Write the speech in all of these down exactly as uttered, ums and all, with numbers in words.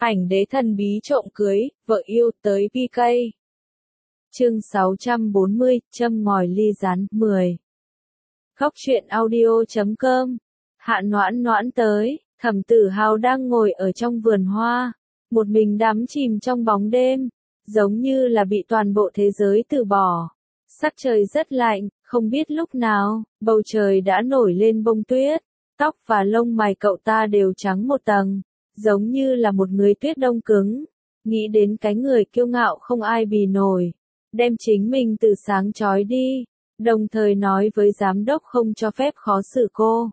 Ảnh đế thần bí trộm cưới, vợ yêu tới pê ca. Chương sáu trăm bốn mươi, châm ngòi ly rán, mười. Góc truyện audio chấm com. Hạ Noãn Noãn tới, Thẩm Tử Hào đang ngồi ở trong vườn hoa, một mình đắm chìm trong bóng đêm, giống như là bị toàn bộ thế giới từ bỏ. Sắc trời rất lạnh, không biết lúc nào, bầu trời đã nổi lên bông tuyết, tóc và lông mày cậu ta đều trắng một tầng, giống như là một người tuyết đông cứng. Nghĩ đến cái người kiêu ngạo không ai bì nổi, đem chính mình từ sáng chói đi, đồng thời nói với giám đốc không cho phép khó xử cô.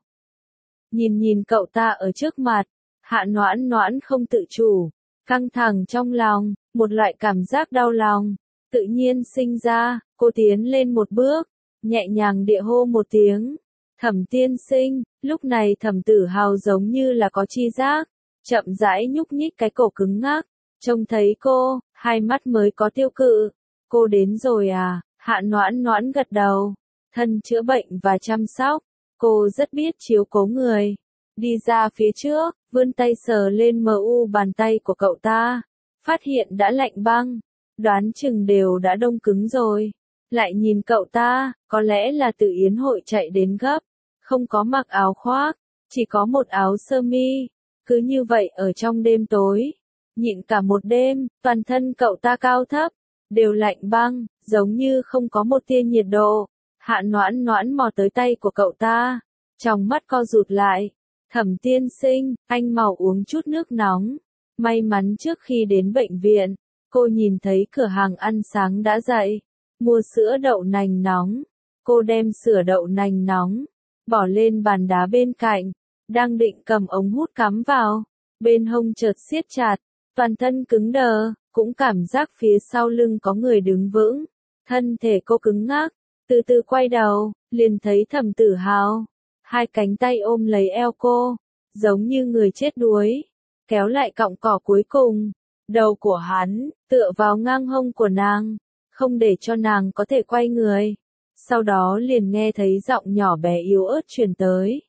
Nhìn nhìn cậu ta ở trước mặt, Hạ Noãn Noãn không tự chủ, căng thẳng trong lòng, một loại cảm giác đau lòng, tự nhiên sinh ra. Cô tiến lên một bước, nhẹ nhàng địa hô một tiếng, Thẩm tiên sinh. Lúc này Thẩm Tử Hào giống như là có chi giác, chậm rãi nhúc nhích cái cổ cứng ngắc, trông thấy cô, hai mắt mới có tiêu cự. Cô đến rồi à? Hạ Noãn Noãn gật đầu, thân chữa bệnh và chăm sóc, cô rất biết chiếu cố người. Đi ra phía trước, vươn tay sờ lên mờ u bàn tay của cậu ta, phát hiện đã lạnh băng, đoán chừng đều đã đông cứng rồi. Lại nhìn cậu ta, có lẽ là từ yến hội chạy đến gấp, không có mặc áo khoác, chỉ có một áo sơ mi. Cứ như vậy ở trong đêm tối, nhịn cả một đêm, toàn thân cậu ta cao thấp, đều lạnh băng, giống như không có một tia nhiệt độ. Hạ Noãn Noãn mò tới tay của cậu ta, trong mắt co rụt lại. Thẩm tiên sinh, anh mau uống chút nước nóng. May mắn trước khi đến bệnh viện, cô nhìn thấy cửa hàng ăn sáng đã dậy, mua sữa đậu nành nóng. Cô đem sữa đậu nành nóng, bỏ lên bàn đá bên cạnh, đang định cầm ống hút cắm vào, bên hông chợt siết chặt, toàn thân cứng đờ, cũng cảm giác phía sau lưng có người đứng vững, thân thể cô cứng ngắc, từ từ quay đầu, liền thấy Thẩm Tử Hào, hai cánh tay ôm lấy eo cô, giống như người chết đuối, kéo lại cọng cỏ cuối cùng, đầu của hắn, tựa vào ngang hông của nàng, không để cho nàng có thể quay người. Sau đó liền nghe thấy giọng nhỏ bé yếu ớt truyền tới.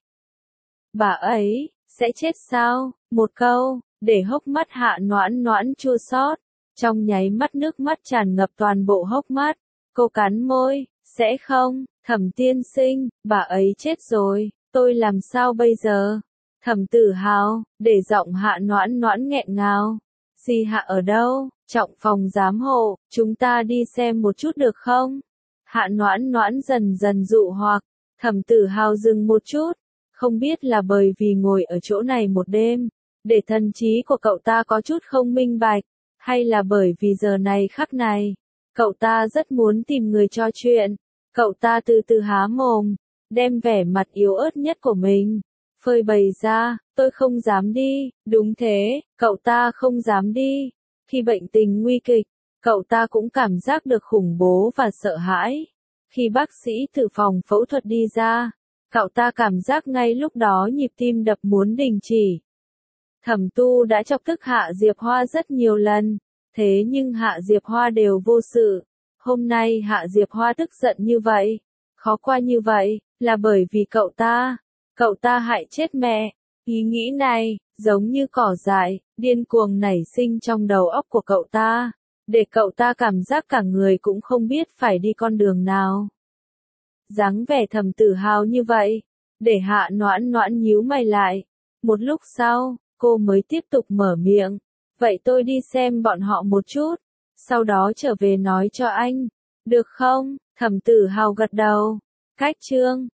Bà ấy, sẽ chết sao? Một câu, để hốc mắt Hạ Noãn Noãn chua xót, trong nháy mắt nước mắt tràn ngập toàn bộ hốc mắt. Cô cắn môi, sẽ không, Thẩm tiên sinh, bà ấy chết rồi, tôi làm sao bây giờ? Thẩm Tử Hào, để giọng Hạ Noãn Noãn nghẹn ngào. Dì Hạ ở đâu? Trọng phòng giám hộ, chúng ta đi xem một chút được không? Hạ Noãn Noãn dần dần dụ hoặc. Thẩm Tử Hào dừng một chút, không biết là bởi vì ngồi ở chỗ này một đêm, để thần trí của cậu ta có chút không minh bạch, hay là bởi vì giờ này khắc này, cậu ta rất muốn tìm người trò chuyện. Cậu ta từ từ há mồm, đem vẻ mặt yếu ớt nhất của mình phơi bày ra. Tôi không dám đi. Đúng thế, cậu ta không dám đi. Khi bệnh tình nguy kịch, cậu ta cũng cảm giác được khủng bố và sợ hãi. Khi bác sĩ từ phòng phẫu thuật đi ra, cậu ta cảm giác ngay lúc đó nhịp tim đập muốn đình chỉ. Thẩm Tu đã chọc tức Hạ Diệp Hoa rất nhiều lần, thế nhưng Hạ Diệp Hoa đều vô sự. Hôm nay Hạ Diệp Hoa tức giận như vậy, khó qua như vậy, là bởi vì cậu ta, cậu ta hại chết mẹ. Ý nghĩ này, giống như cỏ dại, điên cuồng nảy sinh trong đầu óc của cậu ta, để cậu ta cảm giác cả người cũng không biết phải đi con đường nào. Dáng vẻ Thẩm Tử Hào như vậy, để Hạ Noãn Noãn nhíu mày lại. Một lúc sau, cô mới tiếp tục mở miệng, vậy tôi đi xem bọn họ một chút, sau đó trở về nói cho anh, được không? Thẩm Tử Hào gật đầu. Cách chương